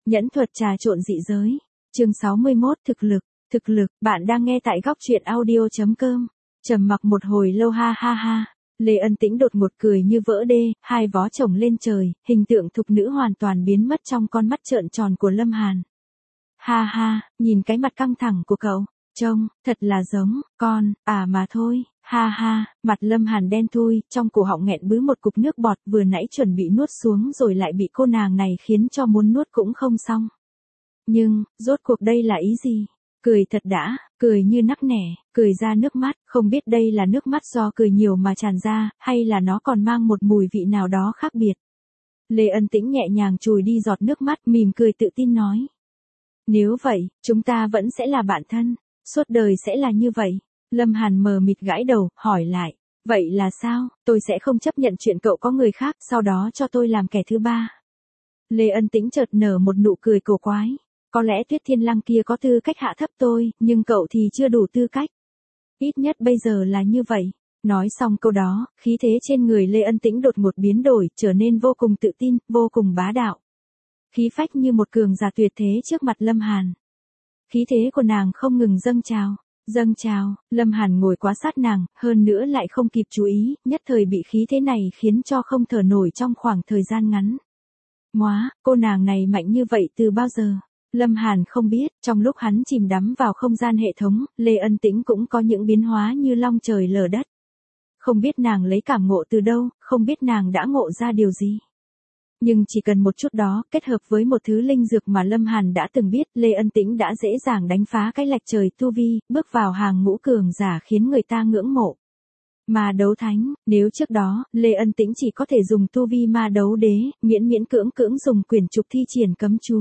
Nhẫn thuật trà trộn dị giới. Chương 61 thực lực, bạn đang nghe tại góc truyện audio.com. Trầm mặc một hồi lâu ha ha ha. Lê Ân Tĩnh đột ngột cười như vỡ đê, hai vó chồng lên trời, hình tượng thục nữ hoàn toàn biến mất trong con mắt trợn tròn của Lâm Hàn. Ha ha, nhìn cái mặt căng thẳng của cậu, trông, thật là giống, con, mà thôi, ha ha, mặt Lâm Hàn đen thui, trong cổ họng nghẹn bứ một cục nước bọt vừa nãy chuẩn bị nuốt xuống rồi lại bị cô nàng này khiến cho muốn nuốt cũng không xong. Nhưng, rốt cuộc đây là ý gì? Cười thật đã, cười như nắc nẻ, cười ra nước mắt, không biết đây là nước mắt do cười nhiều mà tràn ra, hay là nó còn mang một mùi vị nào đó khác biệt. Lê Ân Tĩnh nhẹ nhàng chùi đi giọt nước mắt, mỉm cười tự tin nói. Nếu vậy, chúng ta vẫn sẽ là bạn thân, suốt đời sẽ là như vậy. Lâm Hàn mờ mịt gãi đầu, hỏi lại, vậy là sao, tôi sẽ không chấp nhận chuyện cậu có người khác, sau đó cho tôi làm kẻ thứ ba. Lê Ân Tĩnh chợt nở một nụ cười cổ quái. Có lẽ Tuyết Thiên Lăng kia có tư cách hạ thấp tôi, nhưng cậu thì chưa đủ tư cách. Ít nhất bây giờ là như vậy. Nói xong câu đó, khí thế trên người Lê Ân Tĩnh đột ngột biến đổi, trở nên vô cùng tự tin, vô cùng bá đạo. Khí phách như một cường giả tuyệt thế trước mặt Lâm Hàn. Khí thế của nàng không ngừng dâng trào. Dâng trào, Lâm Hàn ngồi quá sát nàng, hơn nữa lại không kịp chú ý, nhất thời bị khí thế này khiến cho không thở nổi trong khoảng thời gian ngắn. Móa, cô nàng này mạnh như vậy từ bao giờ? Lâm Hàn không biết, trong lúc hắn chìm đắm vào không gian hệ thống, Lê Ân Tĩnh cũng có những biến hóa như long trời lở đất. Không biết nàng lấy cảm ngộ từ đâu, không biết nàng đã ngộ ra điều gì. Nhưng chỉ cần một chút đó, kết hợp với một thứ linh dược mà Lâm Hàn đã từng biết, Lê Ân Tĩnh đã dễ dàng đánh phá cái lệch trời tu vi, bước vào hàng ngũ cường giả khiến người ta ngưỡng mộ. Ma đấu thánh, nếu trước đó, Lê Ân Tĩnh chỉ có thể dùng tu vi ma đấu đế, miễn cưỡng dùng quyển trục thi triển cấm chú.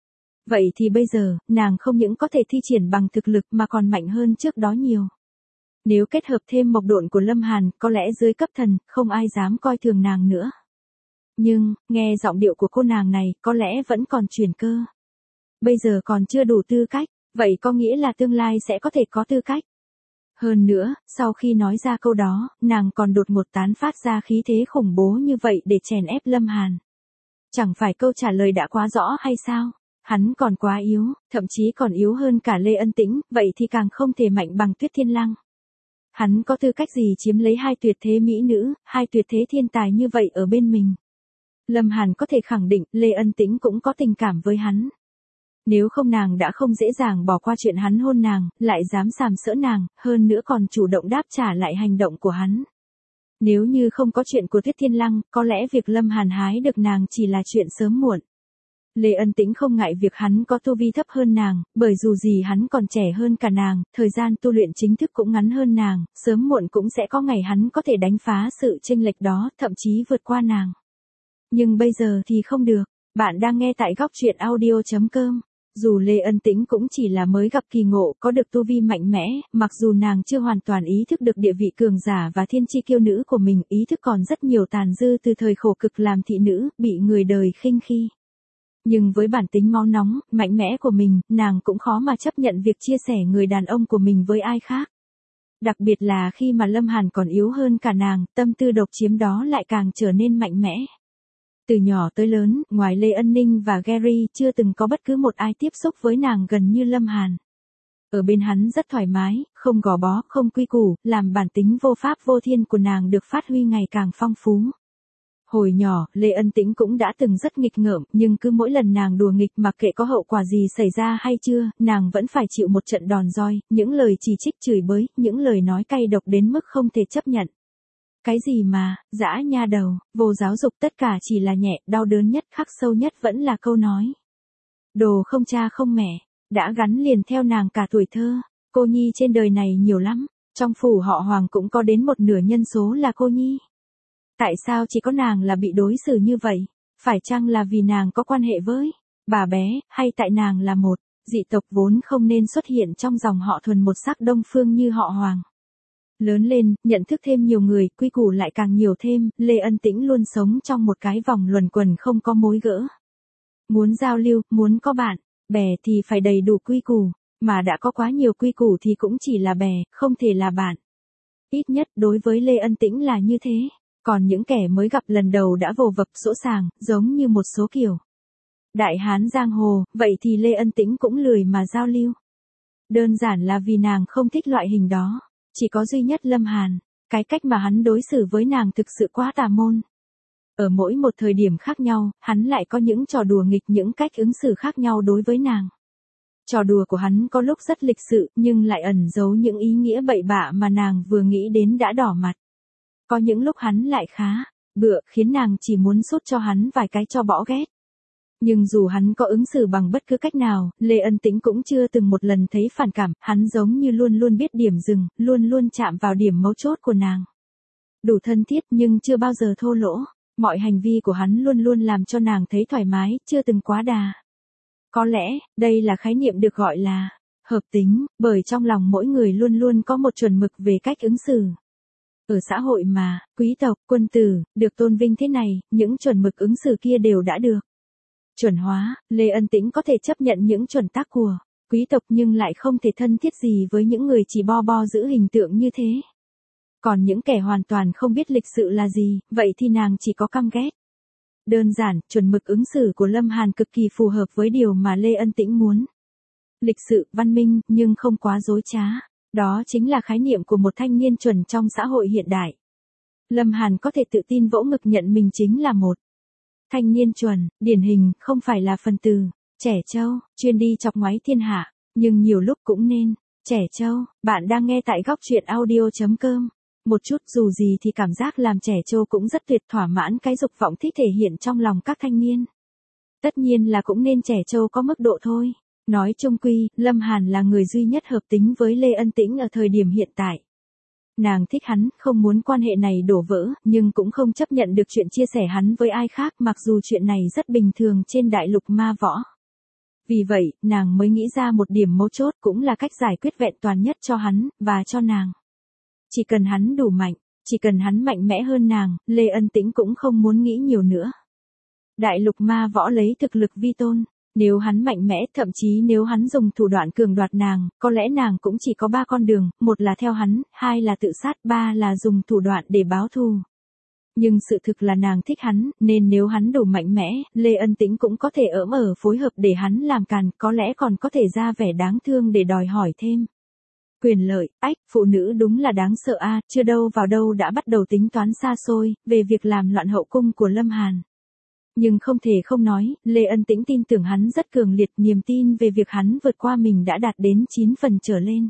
Vậy thì bây giờ, nàng không những có thể thi triển bằng thực lực mà còn mạnh hơn trước đó nhiều. Nếu kết hợp thêm mộc độn của Lâm Hàn, có lẽ dưới cấp thần, không ai dám coi thường nàng nữa. Nhưng, nghe giọng điệu của cô nàng này, có lẽ vẫn còn chuyển cơ. Bây giờ còn chưa đủ tư cách, vậy có nghĩa là tương lai sẽ có thể có tư cách. Hơn nữa, sau khi nói ra câu đó, nàng còn đột ngột tán phát ra khí thế khủng bố như vậy để chèn ép Lâm Hàn. Chẳng phải câu trả lời đã quá rõ hay sao? Hắn còn quá yếu, thậm chí còn yếu hơn cả Lê Ân Tĩnh, vậy thì càng không thể mạnh bằng Tuyết Thiên Lăng. Hắn có tư cách gì chiếm lấy hai tuyệt thế mỹ nữ, hai tuyệt thế thiên tài như vậy ở bên mình? Lâm Hàn có thể khẳng định, Lê Ân Tĩnh cũng có tình cảm với hắn. Nếu không nàng đã không dễ dàng bỏ qua chuyện hắn hôn nàng, lại dám sàm sỡ nàng, hơn nữa còn chủ động đáp trả lại hành động của hắn. Nếu như không có chuyện của Tuyết Thiên Lăng, có lẽ việc Lâm Hàn hái được nàng chỉ là chuyện sớm muộn. Lê Ân Tĩnh không ngại việc hắn có tu vi thấp hơn nàng, bởi dù gì hắn còn trẻ hơn cả nàng, thời gian tu luyện chính thức cũng ngắn hơn nàng, sớm muộn cũng sẽ có ngày hắn có thể đánh phá sự chênh lệch đó, thậm chí vượt qua nàng. Nhưng bây giờ thì không được. Bạn đang nghe tại góc truyện audio.com. Dù Lê Ân Tĩnh cũng chỉ là mới gặp kỳ ngộ, có được tu vi mạnh mẽ, mặc dù nàng chưa hoàn toàn ý thức được địa vị cường giả và thiên chi kiêu nữ của mình, ý thức còn rất nhiều tàn dư từ thời khổ cực làm thị nữ, bị người đời khinh khi. Nhưng với bản tính máu nóng, mạnh mẽ của mình, nàng cũng khó mà chấp nhận việc chia sẻ người đàn ông của mình với ai khác. Đặc biệt là khi mà Lâm Hàn còn yếu hơn cả nàng, tâm tư độc chiếm đó lại càng trở nên mạnh mẽ. Từ nhỏ tới lớn, ngoài Lê Ân Ninh và Gary, chưa từng có bất cứ một ai tiếp xúc với nàng gần như Lâm Hàn. Ở bên hắn rất thoải mái, không gò bó, không quy củ, làm bản tính vô pháp vô thiên của nàng được phát huy ngày càng phong phú. Hồi nhỏ, Lê Ân Tĩnh cũng đã từng rất nghịch ngợm, nhưng cứ mỗi lần nàng đùa nghịch mặc kệ có hậu quả gì xảy ra hay chưa, nàng vẫn phải chịu một trận đòn roi, những lời chỉ trích chửi bới, những lời nói cay độc đến mức không thể chấp nhận. Cái gì mà, dã nha đầu, vô giáo dục, tất cả chỉ là nhẹ, đau đớn nhất, khắc sâu nhất vẫn là câu nói. Đồ không cha không mẹ, đã gắn liền theo nàng cả tuổi thơ. Cô nhi trên đời này nhiều lắm, trong phủ họ Hoàng cũng có đến một nửa nhân số là cô nhi. Tại sao chỉ có nàng là bị đối xử như vậy? Phải chăng là vì nàng có quan hệ với bà bé, hay tại nàng là một dị tộc vốn không nên xuất hiện trong dòng họ thuần một sắc Đông Phương như họ Hoàng? Lớn lên, nhận thức thêm nhiều người, quy củ lại càng nhiều thêm, Lê Ân Tĩnh luôn sống trong một cái vòng luẩn quẩn không có mối gỡ. Muốn giao lưu, muốn có bạn bè thì phải đầy đủ quy củ, mà đã có quá nhiều quy củ thì cũng chỉ là bè, không thể là bạn. Ít nhất đối với Lê Ân Tĩnh là như thế. Còn những kẻ mới gặp lần đầu đã vồ vập sỗ sàng, giống như một số kiểu Đại hán giang hồ, vậy thì Lê Ân Tĩnh cũng lười mà giao lưu. Đơn giản là vì nàng không thích loại hình đó. Chỉ có duy nhất Lâm Hàn, cái cách mà hắn đối xử với nàng thực sự quá tà môn. Ở mỗi một thời điểm khác nhau, hắn lại có những trò đùa nghịch, những cách ứng xử khác nhau đối với nàng. Trò đùa của hắn có lúc rất lịch sự nhưng lại ẩn giấu những ý nghĩa bậy bạ mà nàng vừa nghĩ đến đã đỏ mặt. Có những lúc hắn lại khá bựa, khiến nàng chỉ muốn sút cho hắn vài cái cho bỏ ghét. Nhưng dù hắn có ứng xử bằng bất cứ cách nào, Lê Ân Tĩnh cũng chưa từng một lần thấy phản cảm, hắn giống như luôn luôn biết điểm dừng, luôn luôn chạm vào điểm mấu chốt của nàng. Đủ thân thiết nhưng chưa bao giờ thô lỗ, mọi hành vi của hắn luôn luôn làm cho nàng thấy thoải mái, chưa từng quá đà. Có lẽ, đây là khái niệm được gọi là hợp tính, bởi trong lòng mỗi người luôn luôn có một chuẩn mực về cách ứng xử. Ở xã hội mà, quý tộc, quân tử, được tôn vinh thế này, những chuẩn mực ứng xử kia đều đã được chuẩn hóa. Lê Ân Tĩnh có thể chấp nhận những chuẩn tắc của quý tộc nhưng lại không thể thân thiết gì với những người chỉ bo bo giữ hình tượng như thế. Còn những kẻ hoàn toàn không biết lịch sự là gì, vậy thì nàng chỉ có căm ghét. Đơn giản, chuẩn mực ứng xử của Lâm Hàn cực kỳ phù hợp với điều mà Lê Ân Tĩnh muốn. Lịch sự, văn minh, nhưng không quá dối trá. Đó chính là khái niệm của một thanh niên chuẩn trong xã hội hiện đại. Lâm Hàn có thể tự tin vỗ ngực nhận mình chính là một thanh niên chuẩn, điển hình, không phải là phần từ trẻ trâu, chuyên đi chọc ngoáy thiên hạ, nhưng nhiều lúc cũng nên trẻ trâu. Bạn đang nghe tại góc truyện audio.com. Một chút dù gì thì cảm giác làm trẻ trâu cũng rất tuyệt, thỏa mãn cái dục vọng thích thể hiện trong lòng các thanh niên. Tất nhiên là cũng nên trẻ trâu có mức độ thôi. Nói chung quy, Lâm Hàn là người duy nhất hợp tính với Lê Ân Tĩnh ở thời điểm hiện tại. Nàng thích hắn, không muốn quan hệ này đổ vỡ, nhưng cũng không chấp nhận được chuyện chia sẻ hắn với ai khác, mặc dù chuyện này rất bình thường trên đại lục ma võ. Vì vậy, nàng mới nghĩ ra một điểm mấu chốt, cũng là cách giải quyết vẹn toàn nhất cho hắn, và cho nàng. Chỉ cần hắn đủ mạnh, chỉ cần hắn mạnh mẽ hơn nàng, Lê Ân Tĩnh cũng không muốn nghĩ nhiều nữa. Đại lục ma võ lấy thực lực vi tôn. Nếu hắn mạnh mẽ, thậm chí nếu hắn dùng thủ đoạn cường đoạt nàng, có lẽ nàng cũng chỉ có 3 con đường, một là theo hắn, 2 là tự sát, 3 là dùng thủ đoạn để báo thù. Nhưng sự thực là nàng thích hắn, nên nếu hắn đủ mạnh mẽ, Lê Ân Tĩnh cũng có thể ở phối hợp để hắn làm càn, có lẽ còn có thể ra vẻ đáng thương để đòi hỏi thêm. Quyền lợi, phụ nữ đúng là đáng sợ a, chưa đâu vào đâu đã bắt đầu tính toán xa xôi, về việc làm loạn hậu cung của Lâm Hàn. Nhưng không thể không nói, Lê Ân Tĩnh tin tưởng hắn rất cường liệt, niềm tin về việc hắn vượt qua mình đã đạt đến 9 phần trở lên.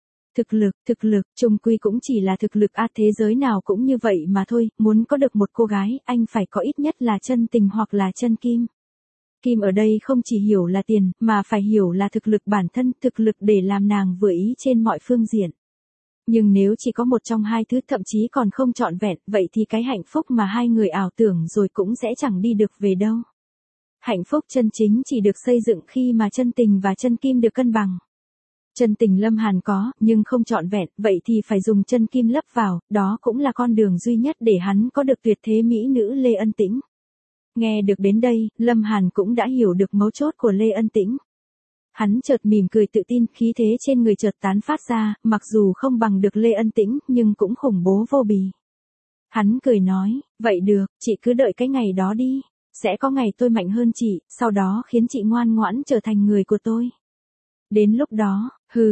Thực lực, chung quy cũng chỉ là thực lực a, thế giới nào cũng như vậy mà thôi, muốn có được một cô gái, anh phải có ít nhất là chân tình hoặc là chân kim. Kim ở đây không chỉ hiểu là tiền, mà phải hiểu là thực lực bản thân, thực lực để làm nàng vừa ý trên mọi phương diện. Nhưng nếu chỉ có một trong hai thứ, thậm chí còn không trọn vẹn, vậy thì cái hạnh phúc mà hai người ảo tưởng rồi cũng sẽ chẳng đi được về đâu. Hạnh phúc chân chính chỉ được xây dựng khi mà chân tình và chân kim được cân bằng. Chân tình Lâm Hàn có, nhưng không trọn vẹn, vậy thì phải dùng chân kim lấp vào, đó cũng là con đường duy nhất để hắn có được tuyệt thế mỹ nữ Lê Ân Tĩnh. Nghe được đến đây, Lâm Hàn cũng đã hiểu được mấu chốt của Lê Ân Tĩnh. Hắn chợt mỉm cười tự tin, khí thế trên người chợt tán phát ra, mặc dù không bằng được Lê Ân Tĩnh, nhưng cũng khủng bố vô bì. Hắn cười nói, vậy được, chị cứ đợi cái ngày đó đi, sẽ có ngày tôi mạnh hơn chị, sau đó khiến chị ngoan ngoãn trở thành người của tôi. Đến lúc đó,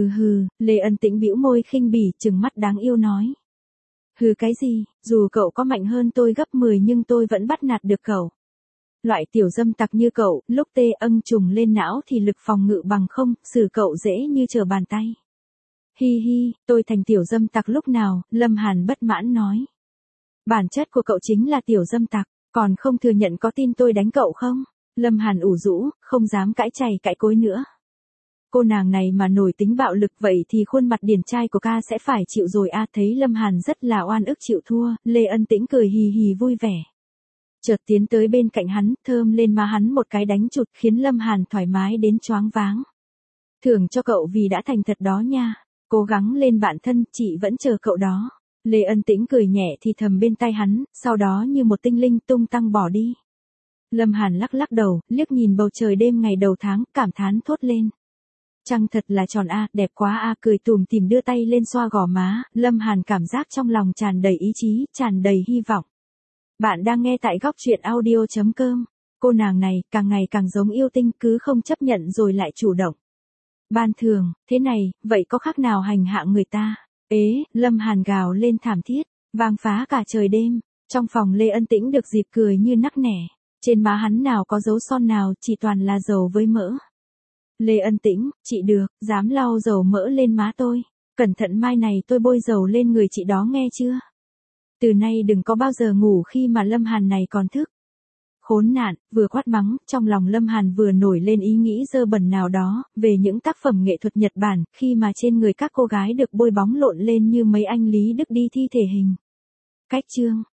Lê Ân Tĩnh bĩu môi khinh bỉ, trừng mắt đáng yêu nói. Hừ cái gì, dù cậu có mạnh hơn tôi gấp 10 nhưng tôi vẫn bắt nạt được cậu. Loại tiểu dâm tặc như cậu, lúc tê âng trùng lên não thì lực phòng ngự bằng không, xử cậu dễ như trở bàn tay. Hi hi, tôi thành tiểu dâm tặc lúc nào, Lâm Hàn bất mãn nói. Bản chất của cậu chính là tiểu dâm tặc, còn không thừa nhận, có tin tôi đánh cậu không? Lâm Hàn ủ rũ, không dám cãi chày cãi cối nữa. Cô nàng này mà nổi tính bạo lực vậy thì khuôn mặt điển trai của ca sẽ phải chịu rồi a. Thấy Lâm Hàn rất là oan ức chịu thua, Lê Ân Tĩnh cười hì hì vui vẻ. Chợt tiến tới bên cạnh hắn, thơm lên má hắn một cái đánh chụt, khiến Lâm Hàn thoải mái đến choáng váng. Thưởng cho cậu vì đã thành thật đó nha. Cố gắng lên bạn thân, chị vẫn chờ cậu đó. Lê Ân Tĩnh cười nhẹ thì thầm bên tai hắn, sau đó như một tinh linh tung tăng bỏ đi. Lâm Hàn lắc lắc đầu, liếc nhìn bầu trời đêm ngày đầu tháng, cảm thán thốt lên. Trăng thật là tròn a, đẹp quá a, cười tủm tỉm đưa tay lên xoa gò má, Lâm Hàn cảm giác trong lòng tràn đầy ý chí, tràn đầy hy vọng. Bạn đang nghe tại góc truyện audio.com. Cô nàng này càng ngày càng giống yêu tinh, cứ không chấp nhận rồi lại chủ động. Ban thường, thế này, vậy có khác nào hành hạ người ta? Ế, Lâm Hàn gào lên thảm thiết, vang phá cả trời đêm. Trong phòng Lê Ân Tĩnh được dịp cười như nắc nẻ. Trên má hắn nào có dấu son nào, chỉ toàn là dầu với mỡ. Lê Ân Tĩnh, chị được, dám lau dầu mỡ lên má tôi. Cẩn thận mai này tôi bôi dầu lên người chị đó nghe chưa? Từ nay đừng có bao giờ ngủ khi mà Lâm Hàn này còn thức. Khốn nạn, vừa quát mắng, trong lòng Lâm Hàn vừa nổi lên ý nghĩ dơ bẩn nào đó, về những tác phẩm nghệ thuật Nhật Bản, khi mà trên người các cô gái được bôi bóng lộn lên như mấy anh Lý Đức đi thi thể hình. Cách chương